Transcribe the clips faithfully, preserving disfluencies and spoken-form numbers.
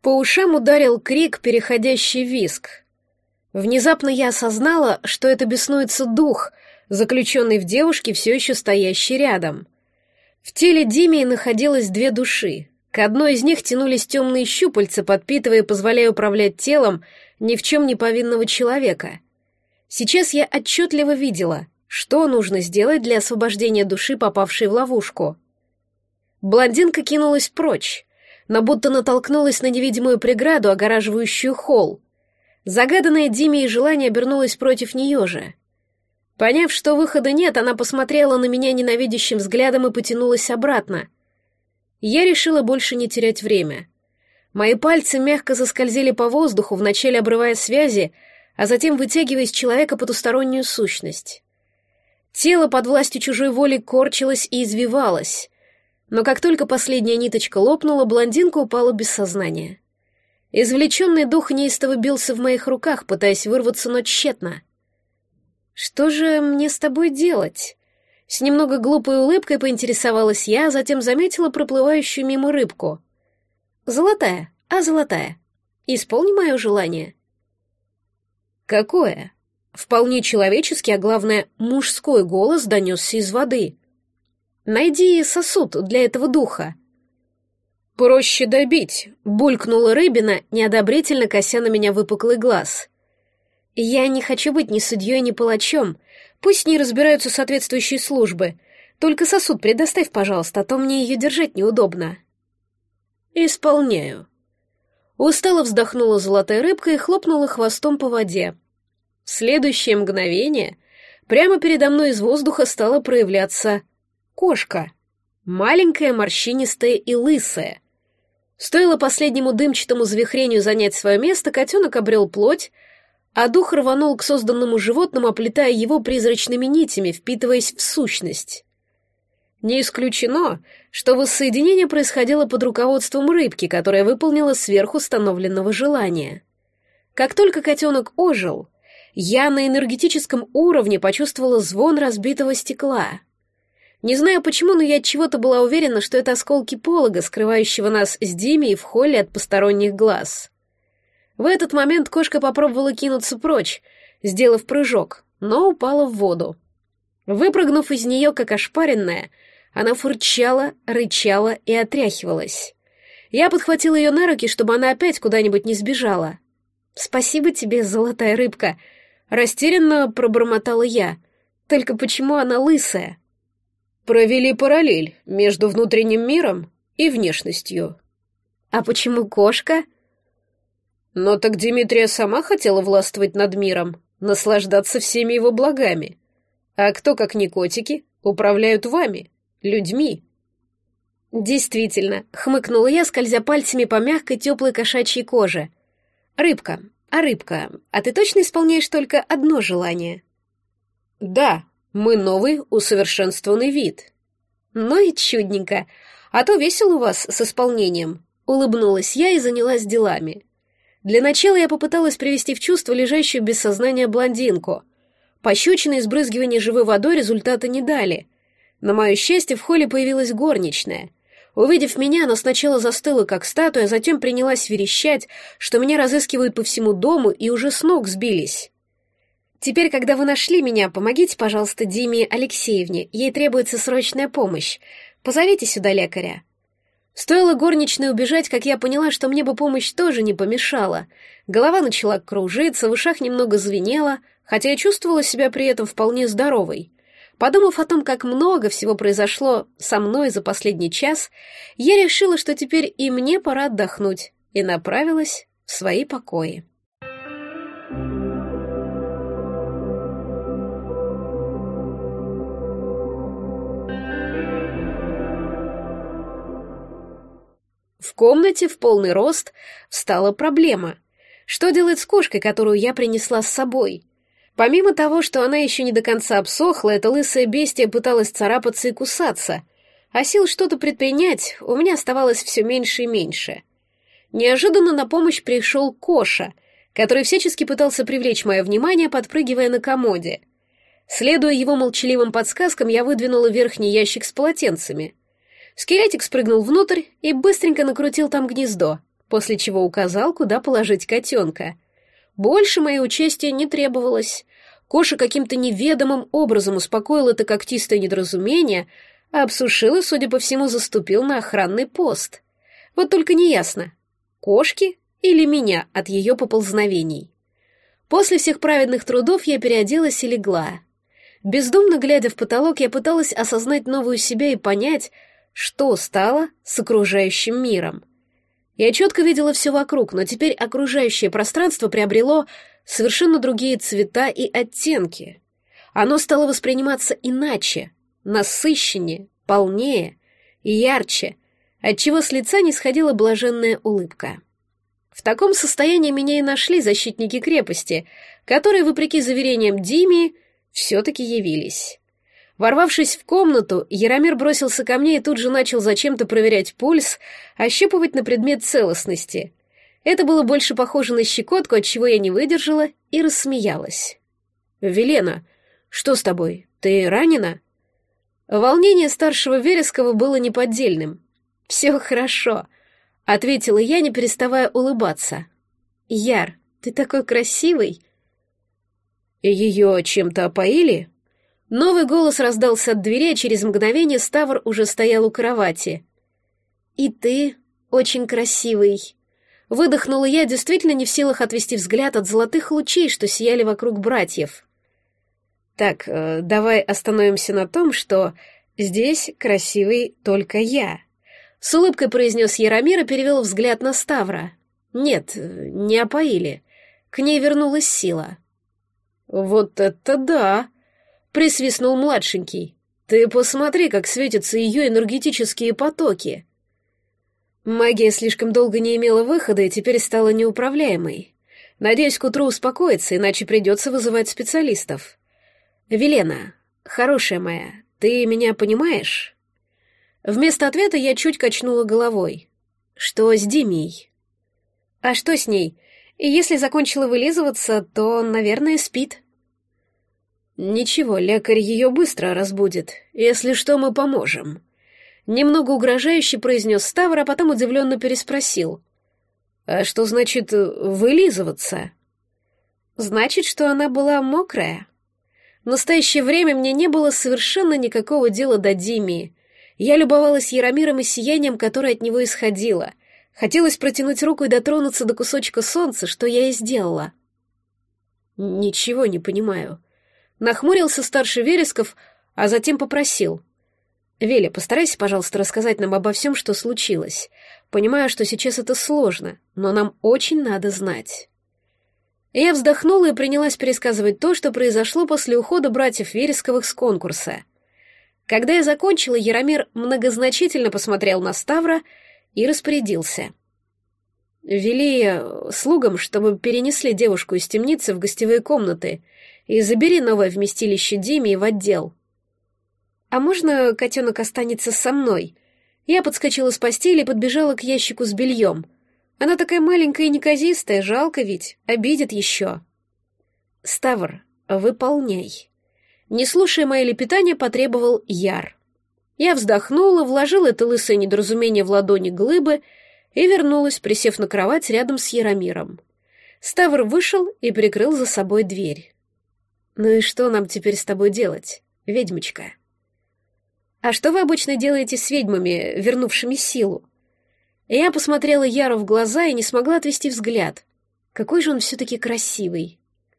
По ушам ударил крик, переходящий в визг. Внезапно я осознала, что это беснуется дух, заключенный в девушке, все еще стоящий рядом. В теле Димии находилось две души. К одной из них тянулись темные щупальца, подпитывая и позволяя управлять телом ни в чем не повинного человека. Сейчас я отчетливо видела, что нужно сделать для освобождения души, попавшей в ловушку. Блондинка кинулась прочь, но будто натолкнулась на невидимую преграду, огораживающую холл. Загаданное Димией желание обернулось против нее же. Поняв, что выхода нет, она посмотрела на меня ненавидящим взглядом и потянулась обратно. Я решила больше не терять время. Мои пальцы мягко заскользили по воздуху, вначале обрывая связи, а затем вытягивая из человека потустороннюю сущность. Тело под властью чужой воли корчилось и извивалось, но как только последняя ниточка лопнула, блондинка упала без сознания. Извлеченный дух неистово бился в моих руках, пытаясь вырваться, но тщетно. «Что же мне с тобой делать?» С немного глупой улыбкой поинтересовалась я, а затем заметила проплывающую мимо рыбку. «Золотая, а золотая, исполни мое желание». «Какое?» Вполне человеческий, а главное, мужской голос донесся из воды. «Найди сосуд для этого духа». «Проще добить», — булькнула рыбина, неодобрительно кося на меня выпуклый глаз. «Я не хочу быть ни судьей, ни палачом. Пусть с ней разбираются соответствующие службы. Только сосуд предоставь, пожалуйста, а то мне ее держать неудобно». «Исполняю». Устало вздохнула золотая рыбка и хлопнула хвостом по воде. В следующее мгновение прямо передо мной из воздуха стала проявляться кошка. Маленькая, морщинистая и лысая. Стоило последнему дымчатому завихрению занять свое место, котенок обрел плоть, а дух рванул к созданному животному, оплетая его призрачными нитями, впитываясь в сущность. Не исключено, что воссоединение происходило под руководством рыбки, которая выполнила сверхустановленного желания. Как только котенок ожил, я на энергетическом уровне почувствовала звон разбитого стекла. Не знаю почему, но я от чего-то была уверена, что это осколки полога, скрывающего нас с Димей в холле от посторонних глаз. В этот момент кошка попробовала кинуться прочь, сделав прыжок, но упала в воду. Выпрыгнув из нее, как ошпаренная, она фырчала, рычала и отряхивалась. Я подхватила ее на руки, чтобы она опять куда-нибудь не сбежала. «Спасибо тебе, золотая рыбка», — растерянно пробормотала я. «Только почему она лысая?» «Провели параллель между внутренним миром и внешностью». «А почему кошка?» «Но так Димитрия сама хотела властвовать над миром, наслаждаться всеми его благами. А кто, как не котики, управляют вами, людьми?» «Действительно», — хмыкнула я, скользя пальцами по мягкой теплой кошачьей коже. «Рыбка, а рыбка, а ты точно исполняешь только одно желание?» «Да, мы новый усовершенствованный вид». «Ну и чудненько, а то весело у вас с исполнением», — улыбнулась я и занялась делами. Для начала я попыталась привести в чувство лежащую без сознания блондинку. Пощечины и сбрызгивание живой водой результата не дали. На мое счастье, в холле появилась горничная. Увидев меня, она сначала застыла, как статуя, а затем принялась верещать, что меня разыскивают по всему дому и уже с ног сбились. «Теперь, когда вы нашли меня, помогите, пожалуйста, Диме Алексеевне, ей требуется срочная помощь. Позовите сюда лекаря». Стоило горничной убежать, как я поняла, что мне бы помощь тоже не помешала. Голова начала кружиться, в ушах немного звенело, хотя я чувствовала себя при этом вполне здоровой. Подумав о том, как много всего произошло со мной за последний час, я решила, что теперь и мне пора отдохнуть, и направилась в свои покои. В комнате в полный рост встала проблема. Что делать с кошкой, которую я принесла с собой? Помимо того, что она еще не до конца обсохла, эта лысая бестия пыталась царапаться и кусаться, а сил что-то предпринять у меня оставалось все меньше и меньше. Неожиданно на помощь пришел Коша, который всячески пытался привлечь мое внимание, подпрыгивая на комоде. Следуя его молчаливым подсказкам, я выдвинула верхний ящик с полотенцами. Скелетик спрыгнул внутрь и быстренько накрутил там гнездо, после чего указал, куда положить котенка. Больше моего участия не требовалось. Коша каким-то неведомым образом успокоил это когтистое недоразумение, а обсушил и, судя по всему, заступил на охранный пост. Вот только неясно, кошки или меня от ее поползновений. После всех праведных трудов я переоделась и легла. Бездумно глядя в потолок, я пыталась осознать новую себя и понять, что стало с окружающим миром. Я четко видела все вокруг, но теперь окружающее пространство приобрело совершенно другие цвета и оттенки. Оно стало восприниматься иначе, насыщеннее, полнее и ярче, отчего с лица не сходила блаженная улыбка. В таком состоянии меня и нашли защитники крепости, которые, вопреки заверениям Димии, все-таки явились. Ворвавшись в комнату, Яромир бросился ко мне и тут же начал зачем-то проверять пульс, ощупывать на предмет целостности. Это было больше похоже на щекотку, отчего я не выдержала и рассмеялась. «Велена, что с тобой? Ты ранена?» Волнение старшего Верескова было неподдельным. «Все хорошо», — ответила я, не переставая улыбаться. «Яр, ты такой красивый!» «Ее чем-то опоили?» Новый голос раздался от двери, а через мгновение Ставр уже стоял у кровати. «И ты очень красивый!» Выдохнула я, действительно не в силах отвести взгляд от золотых лучей, что сияли вокруг братьев. «Так, э, давай остановимся на том, что здесь красивый только я», — с улыбкой произнес Яромир и перевел взгляд на Ставра. «Нет, не опоили. К ней вернулась сила». «Вот это да!» — присвистнул младшенький. «Ты посмотри, как светятся ее энергетические потоки!» Магия слишком долго не имела выхода и теперь стала неуправляемой. Надеюсь, к утру успокоится, иначе придется вызывать специалистов. «Велена, хорошая моя, ты меня понимаешь?» Вместо ответа я чуть качнула головой. «Что с Димией?» «А что с ней? И если закончила вылизываться, то, наверное, спит». «Ничего, лекарь ее быстро разбудит. Если что, мы поможем». Немного угрожающе произнес Ставр, а потом удивленно переспросил. «А что значит вылизываться?» «Значит, что она была мокрая. В настоящее время мне не было совершенно никакого дела до Димии. Я любовалась Яромиром и сиянием, которое от него исходило. Хотелось протянуть руку и дотронуться до кусочка солнца, что я и сделала». «Ничего не понимаю». Нахмурился старший Вересков, а затем попросил. «Веля, постарайся, пожалуйста, рассказать нам обо всем, что случилось. Понимаю, что сейчас это сложно, но нам очень надо знать». Я вздохнула и принялась пересказывать то, что произошло после ухода братьев Вересковых с конкурса. Когда я закончила, Яромир многозначительно посмотрел на Ставра и распорядился. «Вели слугам, чтобы перенесли девушку из темницы в гостевые комнаты и забери новое вместилище Димии в отдел». «А можно котенок останется со мной?» Я подскочила с постели и подбежала к ящику с бельем. Она такая маленькая и неказистая, жалко ведь, обидит еще. «Ставр, выполняй». Не слушая мои лепетания, потребовал Яр. Я вздохнула, вложила это лысое недоразумение в ладони глыбы и вернулась, присев на кровать рядом с Яромиром. Ставр вышел и прикрыл за собой дверь. «Ну и что нам теперь с тобой делать, ведьмочка?» «А что вы обычно делаете с ведьмами, вернувшими силу?» Я посмотрела Яру в глаза и не смогла отвести взгляд. Какой же он все-таки красивый.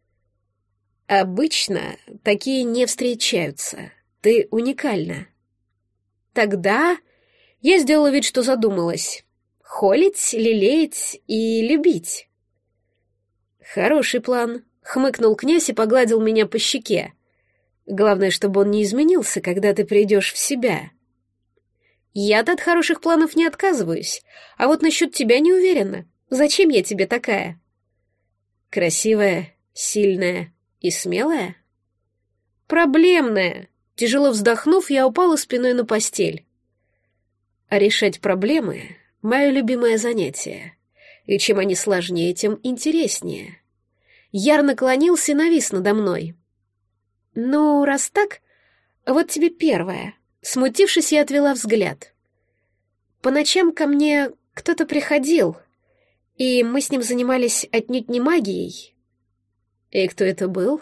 «Обычно такие не встречаются. Ты уникальна». «Тогда...» Я сделала вид, что задумалась. «Холить, лелеять и любить». «Хороший план», — хмыкнул князь и погладил меня по щеке. «Главное, чтобы он не изменился, когда ты придешь в себя». «Я-то от хороших планов не отказываюсь, а вот насчет тебя не уверена. Зачем я тебе такая?» «Красивая, сильная и смелая?» «Проблемная». Тяжело вздохнув, я упала спиной на постель. «А решать проблемы — мое любимое занятие, и чем они сложнее, тем интереснее». Яр наклонился и навис надо мной. «Ну, раз так, вот тебе первое». Смутившись, я отвела взгляд. По ночам ко мне кто-то приходил, И мы с ним занимались отнюдь не магией. И кто это был?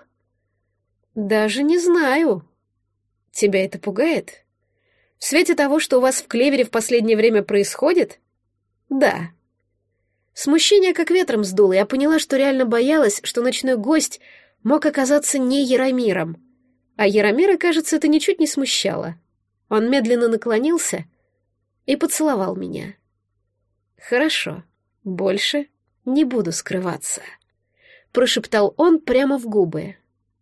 Даже не знаю. Тебя это пугает? В свете того, что у вас в Клевере в последнее время происходит? Да. Смущение как ветром сдуло, я поняла, что реально боялась, что ночной гость мог оказаться не Яромиром. А Яромира, кажется, это ничуть не смущало. Он медленно наклонился и поцеловал меня. «Хорошо, больше не буду скрываться», — прошептал он прямо в губы.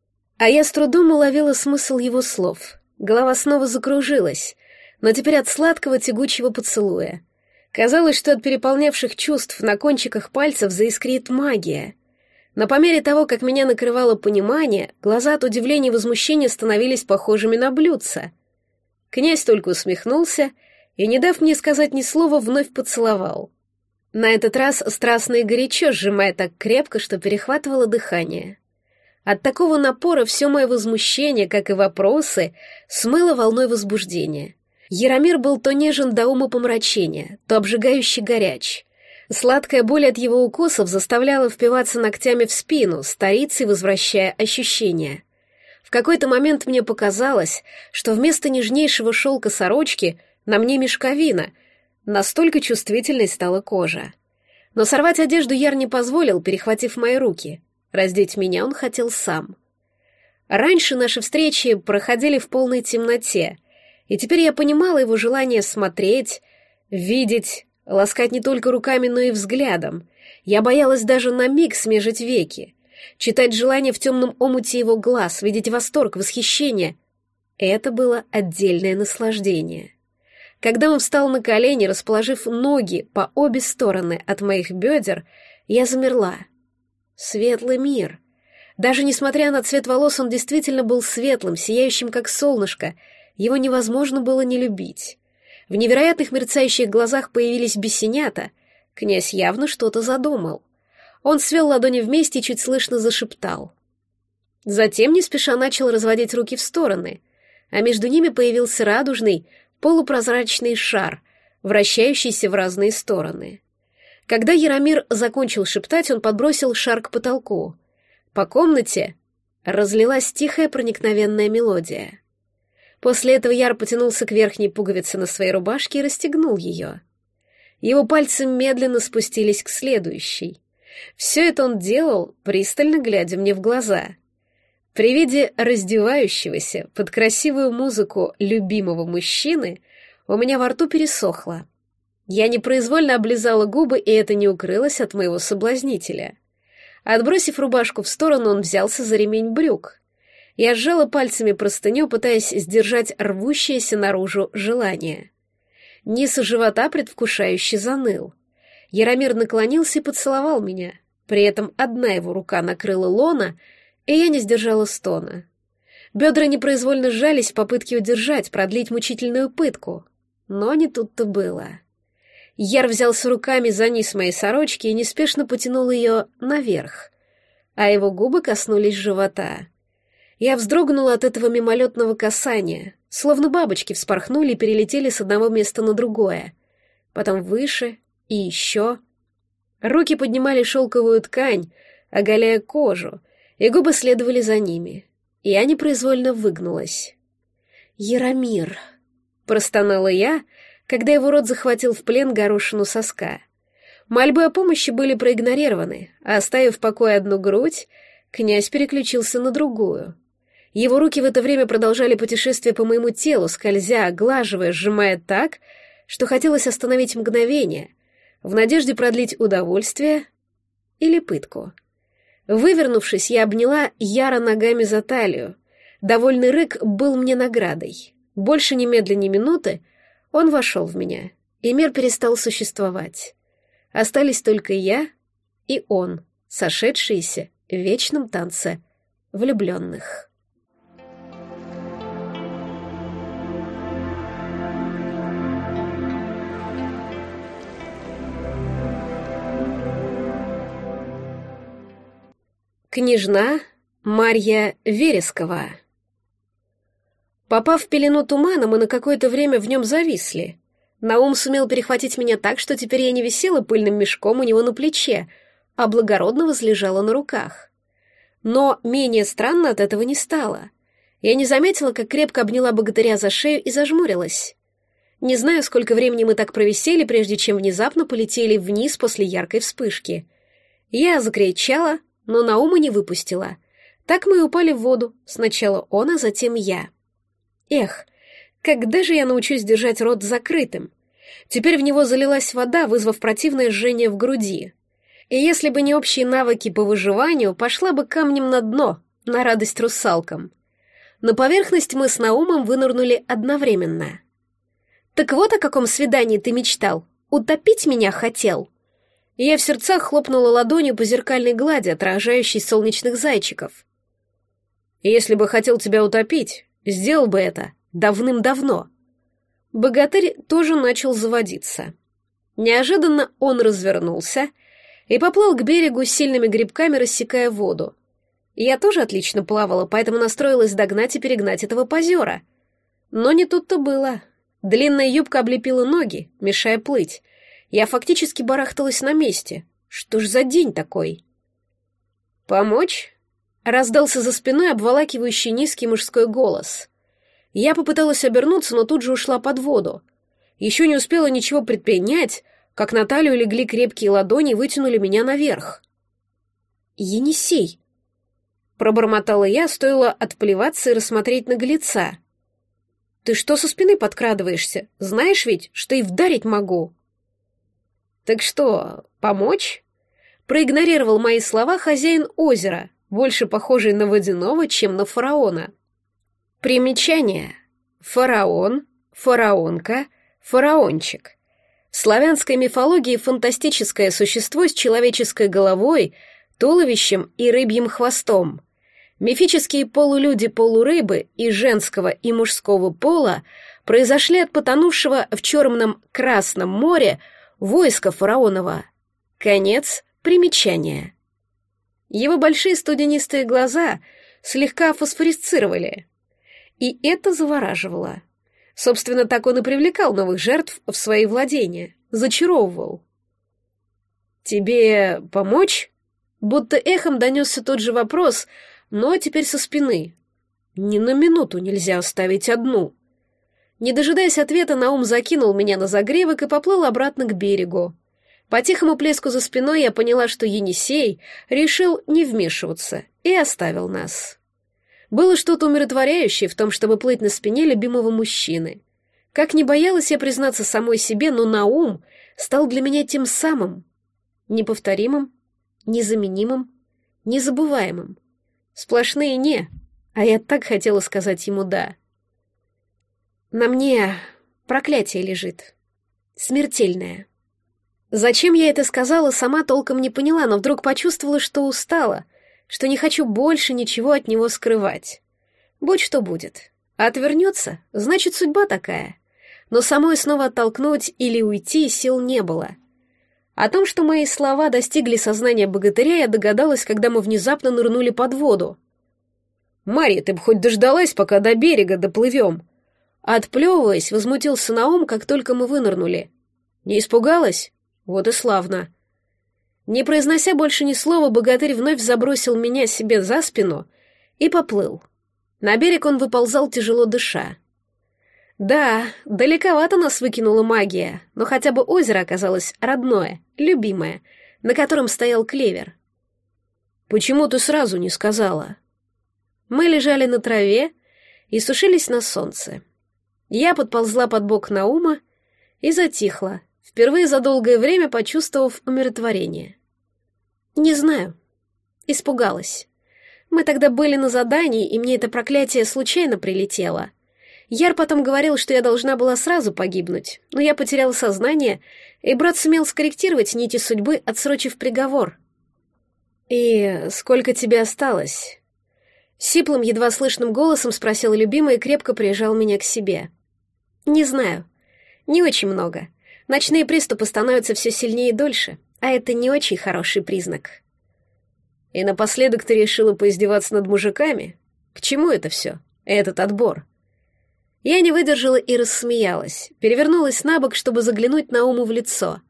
А я с трудом уловила смысл его слов. Голова снова закружилась, но теперь от сладкого тягучего поцелуя. Казалось, что от переполнявших чувств на кончиках пальцев заискрит магия. Но по мере того, как меня накрывало понимание, глаза от удивления и возмущения становились похожими на блюдца. Князь только усмехнулся и, не дав мне сказать ни слова, вновь поцеловал. На этот раз страстно и горячо, сжимая так крепко, что перехватывало дыхание. От такого напора все мое возмущение, как и вопросы, смыло волной возбуждения. Яромир был то нежен до умопомрачения, то обжигающе горяч. Сладкая боль от его укусов заставляла впиваться ногтями в спину, старицей возвращая ощущения. В какой-то момент мне показалось, что вместо нежнейшего шелка сорочки на мне мешковина, настолько чувствительной стала кожа. Но сорвать одежду Яр не позволил, перехватив мои руки. Раздеть меня он хотел сам. Раньше наши встречи проходили в полной темноте, и теперь я понимала его желание смотреть, видеть, ласкать не только руками, но и взглядом. Я боялась даже на миг смежить веки, читать желание в темном омуте его глаз, видеть восторг, восхищение. Это было отдельное наслаждение. Когда он встал на колени, расположив ноги по обе стороны от моих бедер, я замерла. Светлый мир. Даже несмотря на цвет волос, он действительно был светлым, сияющим как солнышко. Его невозможно было не любить. В невероятных мерцающих глазах появились бесенята. Князь явно что-то задумал. Он свел ладони вместе и чуть слышно зашептал. Затем не спеша начал разводить руки в стороны, а между ними появился радужный, полупрозрачный шар, вращающийся в разные стороны. Когда Яромир закончил шептать, он подбросил шар к потолку. По комнате разлилась тихая проникновенная мелодия. После этого Яр потянулся к верхней пуговице на своей рубашке и расстегнул ее. Его пальцы медленно спустились к следующей. Все это он делал, пристально глядя мне в глаза. При виде раздевающегося под красивую музыку любимого мужчины у меня во рту пересохло. Я непроизвольно облизала губы, и это не укрылось от моего соблазнителя. Отбросив рубашку в сторону, он взялся за ремень брюк. Я сжала пальцами простыню, пытаясь сдержать рвущееся наружу желание. Низ живота предвкушающе заныл. Яромир наклонился и поцеловал меня. При этом одна его рука накрыла лона, и я не сдержала стона. Бедра непроизвольно сжались в попытке удержать, продлить мучительную пытку. Но не тут-то было. Яр взялся руками за низ моей сорочки и неспешно потянул ее наверх, а его губы коснулись живота. Я вздрогнула от этого мимолетного касания, словно бабочки вспорхнули и перелетели с одного места на другое, потом выше и еще. Руки поднимали шелковую ткань, оголяя кожу, и губы следовали за ними. Я непроизвольно выгнулась. «Яромир», — простонала я, когда его рот захватил в плен горошину соска. Мольбы о помощи были проигнорированы, а оставив в покое одну грудь, князь переключился на другую. Его руки в это время продолжали путешествие по моему телу, скользя, оглаживая, сжимая так, что хотелось остановить мгновение, в надежде продлить удовольствие или пытку. Вывернувшись, я обняла Яра ногами за талию. Довольный рык был мне наградой. Больше немедленно минуты он вошел в меня, и мир перестал существовать. Остались только я и он, сошедшиеся в вечном танце влюбленных. Княжна Марья Верескова. Попав в пелену тумана, мы на какое-то время в нем зависли. Наум сумел перехватить меня так, что теперь я не висела пыльным мешком у него на плече, а благородно возлежала на руках. Но менее странно от этого не стало. Я не заметила, как крепко обняла богатыря за шею и зажмурилась. Не знаю, сколько времени мы так провисели, прежде чем внезапно полетели вниз после яркой вспышки. Я закричала, но Наума не выпустила. Так мы и упали в воду, сначала он, а затем я. Эх, когда же я научусь держать рот закрытым? Теперь в него залилась вода, вызвав противное жжение в груди. И если бы не общие навыки по выживанию, пошла бы камнем на дно, на радость русалкам. На поверхность мы с Наумом вынырнули одновременно. «Так вот о каком свидании ты мечтал? Утопить меня хотел?» И я в сердцах хлопнула ладонью по зеркальной глади, отражающей солнечных зайчиков. «Если бы хотел тебя утопить, сделал бы это давным-давно». Богатырь тоже начал заводиться. Неожиданно он развернулся и поплыл к берегу с сильными грибками, рассекая воду. Я тоже отлично плавала, поэтому настроилась догнать и перегнать этого позера. Но не тут-то было. Длинная юбка облепила ноги, мешая плыть. Я фактически барахталась на месте. Что ж за день такой? «Помочь?» — раздался за спиной обволакивающий низкий мужской голос. Я попыталась обернуться, но тут же ушла под воду. Еще не успела ничего предпринять, как на талию легли крепкие ладони и вытянули меня наверх. «Енисей!» — пробормотала я, стоило отплеваться и рассмотреть наглеца. «Ты что со спины подкрадываешься? Знаешь ведь, что и вдарить могу». «Так что, помочь?» Проигнорировал мои слова хозяин озера, больше похожий на водяного, чем на фараона. Примечание. Фараон, фараонка, фараончик. В славянской мифологии фантастическое существо с человеческой головой, туловищем и рыбьим хвостом. Мифические полулюди-полурыбы и женского, и мужского пола произошли от потонувшего в Черном Красном море войска фараонова. Конец примечания. Его большие студенистые глаза слегка фосфорисцировали, и это завораживало. Собственно, так он и привлекал новых жертв в свои владения, зачаровывал. «Тебе помочь?» Будто эхом донесся тот же вопрос, но теперь со спины. Ни на минуту нельзя оставить одну. Не дожидаясь ответа, Наум закинул меня на загревок и поплыл обратно к берегу. По тихому плеску за спиной я поняла, что Енисей решил не вмешиваться и оставил нас. Было что-то умиротворяющее в том, чтобы плыть на спине любимого мужчины. Как не боялась я признаться самой себе, но Наум стал для меня тем самым, неповторимым, незаменимым, незабываемым. Сплошные «не», а я так хотела сказать ему «да». На мне проклятие лежит. Смертельное. Зачем я это сказала, сама толком не поняла, но вдруг почувствовала, что устала, что не хочу больше ничего от него скрывать. Будь что будет. А отвернется, значит, судьба такая. Но самой снова оттолкнуть или уйти сил не было. О том, что мои слова достигли сознания богатыря, я догадалась, когда мы внезапно нырнули под воду. «Марья, ты бы хоть дождалась, пока до берега доплывем!» Отплевываясь, возмутился Наум, как только мы вынырнули. «Не испугалась? Вот и славно!» Не произнося больше ни слова, богатырь вновь забросил меня себе за спину и поплыл. На берег он выползал, тяжело дыша. Да, далековато нас выкинула магия, но хотя бы озеро оказалось родное, любимое, на котором стоял клевер. «Почему ты сразу не сказала?» Мы лежали на траве и сушились на солнце. Я подползла под бок Наума и затихла, впервые за долгое время почувствовав умиротворение. Не знаю. Испугалась. Мы тогда были на задании, и мне это проклятие случайно прилетело. Яр потом говорил, что я должна была сразу погибнуть, но я потеряла сознание, и брат сумел скорректировать нити судьбы, отсрочив приговор. «И сколько тебе осталось?» Сиплым, едва слышным голосом спросил любимый и крепко прижал меня к себе. «Не знаю. Не очень много. Ночные приступы становятся все сильнее и дольше, а это не очень хороший признак». «И напоследок ты решила поиздеваться над мужиками? К чему это все? Этот отбор?» Я не выдержала и рассмеялась, перевернулась на бок, чтобы заглянуть Науму в лицо.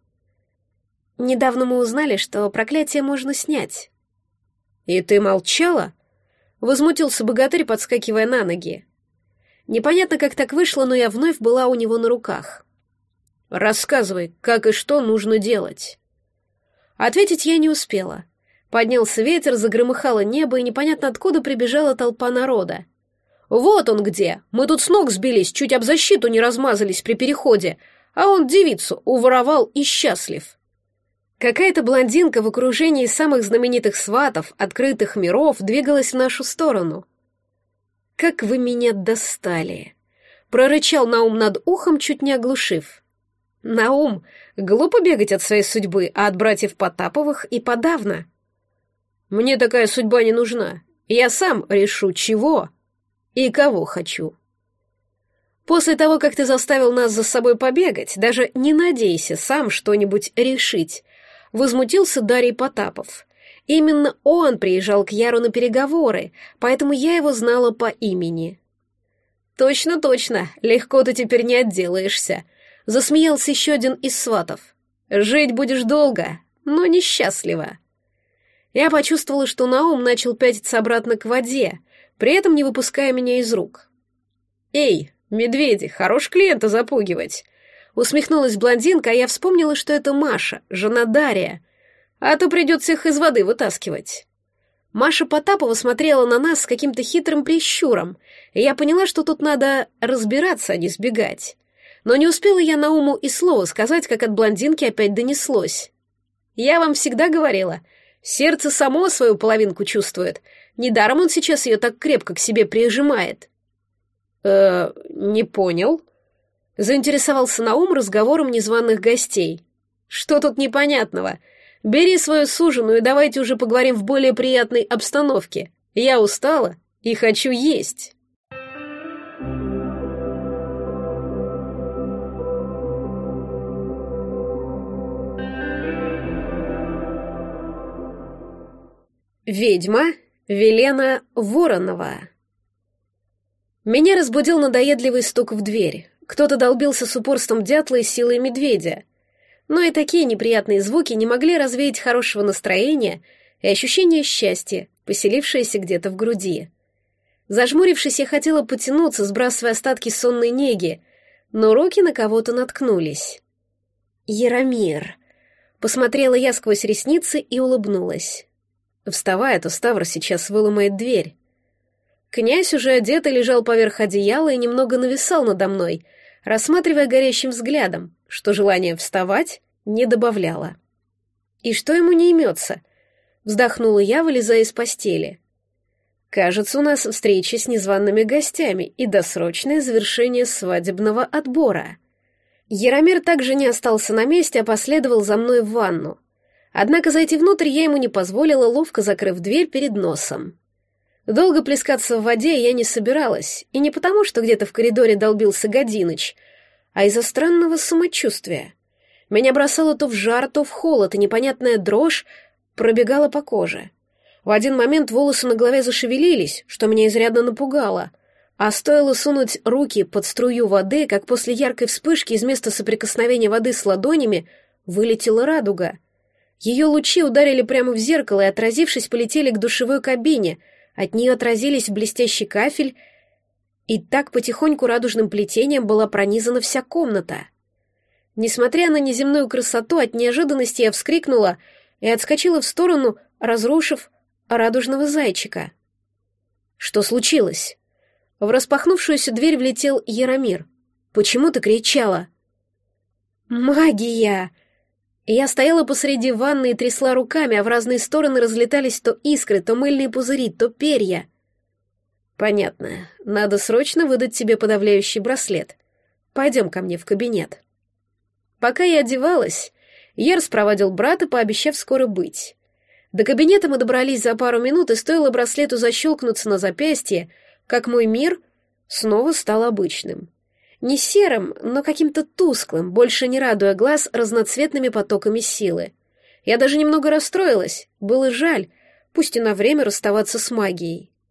Недавно мы узнали, что проклятие можно снять. «И ты молчала?» — возмутился богатырь, подскакивая на ноги. Непонятно, как так вышло, но я вновь была у него на руках. «Рассказывай, как и что нужно делать». Ответить я не успела. Поднялся ветер, загромыхало небо, и непонятно откуда прибежала толпа народа. «Вот он где! Мы тут с ног сбились, чуть об защиту не размазались при переходе, а он девицу уворовал и счастлив». Какая-то блондинка в окружении самых знаменитых сватов, открытых миров, двигалась в нашу сторону. «Как вы меня достали!» — прорычал Наум над ухом, чуть не оглушив. «Наум, глупо бегать от своей судьбы, а от братьев Потаповых и подавно». «Мне такая судьба не нужна. Я сам решу, чего и кого хочу». «После того, как ты заставил нас за собой побегать, даже не надейся сам что-нибудь решить», — возмутился Дарий Потапов. Именно он приезжал к Яру на переговоры, поэтому я его знала по имени. «Точно, точно, легко ты теперь не отделаешься», — засмеялся еще один из сватов. «Жить будешь долго, но несчастливо». Я почувствовала, что Наум начал пятиться обратно к воде, при этом не выпуская меня из рук. «Эй, медведи, хорош клиента запугивать!» Усмехнулась блондинка, а я вспомнила, что это Маша, жена Дария, а то придется их из воды вытаскивать. Маша Потапова смотрела на нас с каким-то хитрым прищуром, и я поняла, что тут надо разбираться, а не сбегать. Но не успела я Науму и слова сказать, как от блондинки опять донеслось. «Я вам всегда говорила, сердце само свою половинку чувствует, недаром он сейчас ее так крепко к себе прижимает». «Э, не понял», — заинтересовался Наум разговором незваных гостей. «Что тут непонятного? Бери свою суженую и давайте уже поговорим в более приятной обстановке. Я устала и хочу есть». Ведьма Велена Воронова. Меня разбудил надоедливый стук в дверь. Кто-то долбился с упорством дятла и силой медведя. Но и такие неприятные звуки не могли развеять хорошего настроения и ощущение счастья, поселившееся где-то в груди. Зажмурившись, я хотела потянуться, сбрасывая остатки сонной неги, но руки на кого-то наткнулись. «Яромир!» — посмотрела я сквозь ресницы и улыбнулась. Вставая, то Ставр сейчас выломает дверь. Князь, уже одетый, лежал поверх одеяла и немного нависал надо мной, рассматривая горящим взглядом, что желание вставать не добавляло. «И что ему не имется?» — вздохнула я, вылезая из постели. «Кажется, у нас встреча с незваными гостями и досрочное завершение свадебного отбора». Яромир также не остался на месте, а последовал за мной в ванну. Однако зайти внутрь я ему не позволила, ловко закрыв дверь перед носом. Долго плескаться в воде я не собиралась, и не потому, что где-то в коридоре долбился Годиныч, а из-за странного самочувствия. Меня бросало то в жар, то в холод, и непонятная дрожь пробегала по коже. В один момент волосы на голове зашевелились, что меня изрядно напугало, а стоило сунуть руки под струю воды, как после яркой вспышки из места соприкосновения воды с ладонями вылетела радуга. Ее лучи ударили прямо в зеркало и, отразившись, полетели к душевой кабине, от нее отразились в блестящий кафель, и так потихоньку радужным плетением была пронизана вся комната. Несмотря на неземную красоту, от неожиданности я вскрикнула и отскочила в сторону, разрушив радужного зайчика. Что случилось? В распахнувшуюся дверь влетел Яромир. «Почему ты кричала?» «Магия!» Я стояла посреди ванны и трясла руками, а в разные стороны разлетались то искры, то мыльные пузыри, то перья. «Понятно. Надо срочно выдать тебе подавляющий браслет. Пойдем ко мне в кабинет». Пока я одевалась, Яр спровадил брата, пообещав скоро быть. До кабинета мы добрались за пару минут, и стоило браслету защелкнуться на запястье, как мой мир снова стал обычным. Не серым, но каким-то тусклым, больше не радуя глаз разноцветными потоками силы. Я даже немного расстроилась, было жаль, пусть и на время расставаться с магией.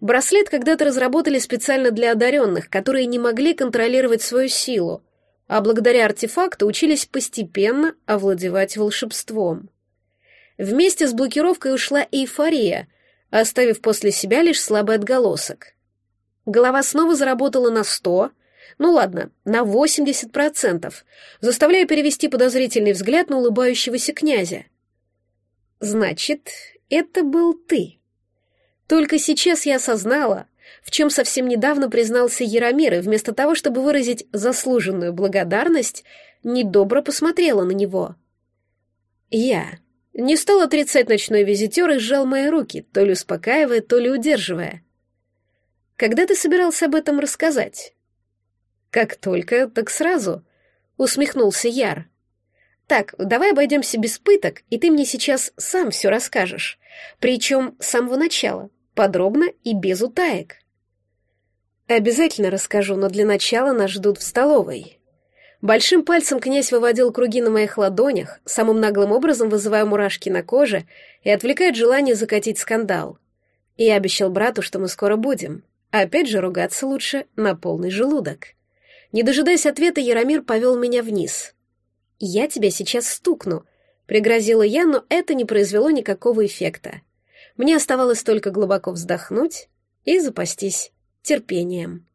Браслет когда-то разработали специально для одаренных, которые не могли контролировать свою силу, а благодаря артефакту учились постепенно овладевать волшебством. Вместе с блокировкой ушла эйфория, оставив после себя лишь слабый отголосок. Голова снова заработала на сто, ну ладно, на восемьдесят процентов, заставляя перевести подозрительный взгляд на улыбающегося князя. «Значит, это был ты». Только сейчас я осознала, в чем совсем недавно признался Яромир, и вместо того, чтобы выразить заслуженную благодарность, недобро посмотрела на него. Я не стал отрицать ночной визитер и сжал мои руки, то ли успокаивая, то ли удерживая. «Когда ты собирался об этом рассказать?» «Как только, так сразу», — усмехнулся Яр. «Так, давай обойдемся без пыток, и ты мне сейчас сам все расскажешь, причем с самого начала, подробно и без утаек». «Обязательно расскажу, но для начала нас ждут в столовой». Большим пальцем князь выводил круги на моих ладонях, самым наглым образом вызывая мурашки на коже и отвлекает желание закатить скандал. И я обещал брату, что мы скоро будем. Опять же, ругаться лучше на полный желудок. Не дожидаясь ответа, Яромир повел меня вниз. «Я тебя сейчас стукну», — пригрозила я, но это не произвело никакого эффекта. Мне оставалось только глубоко вздохнуть и запастись терпением.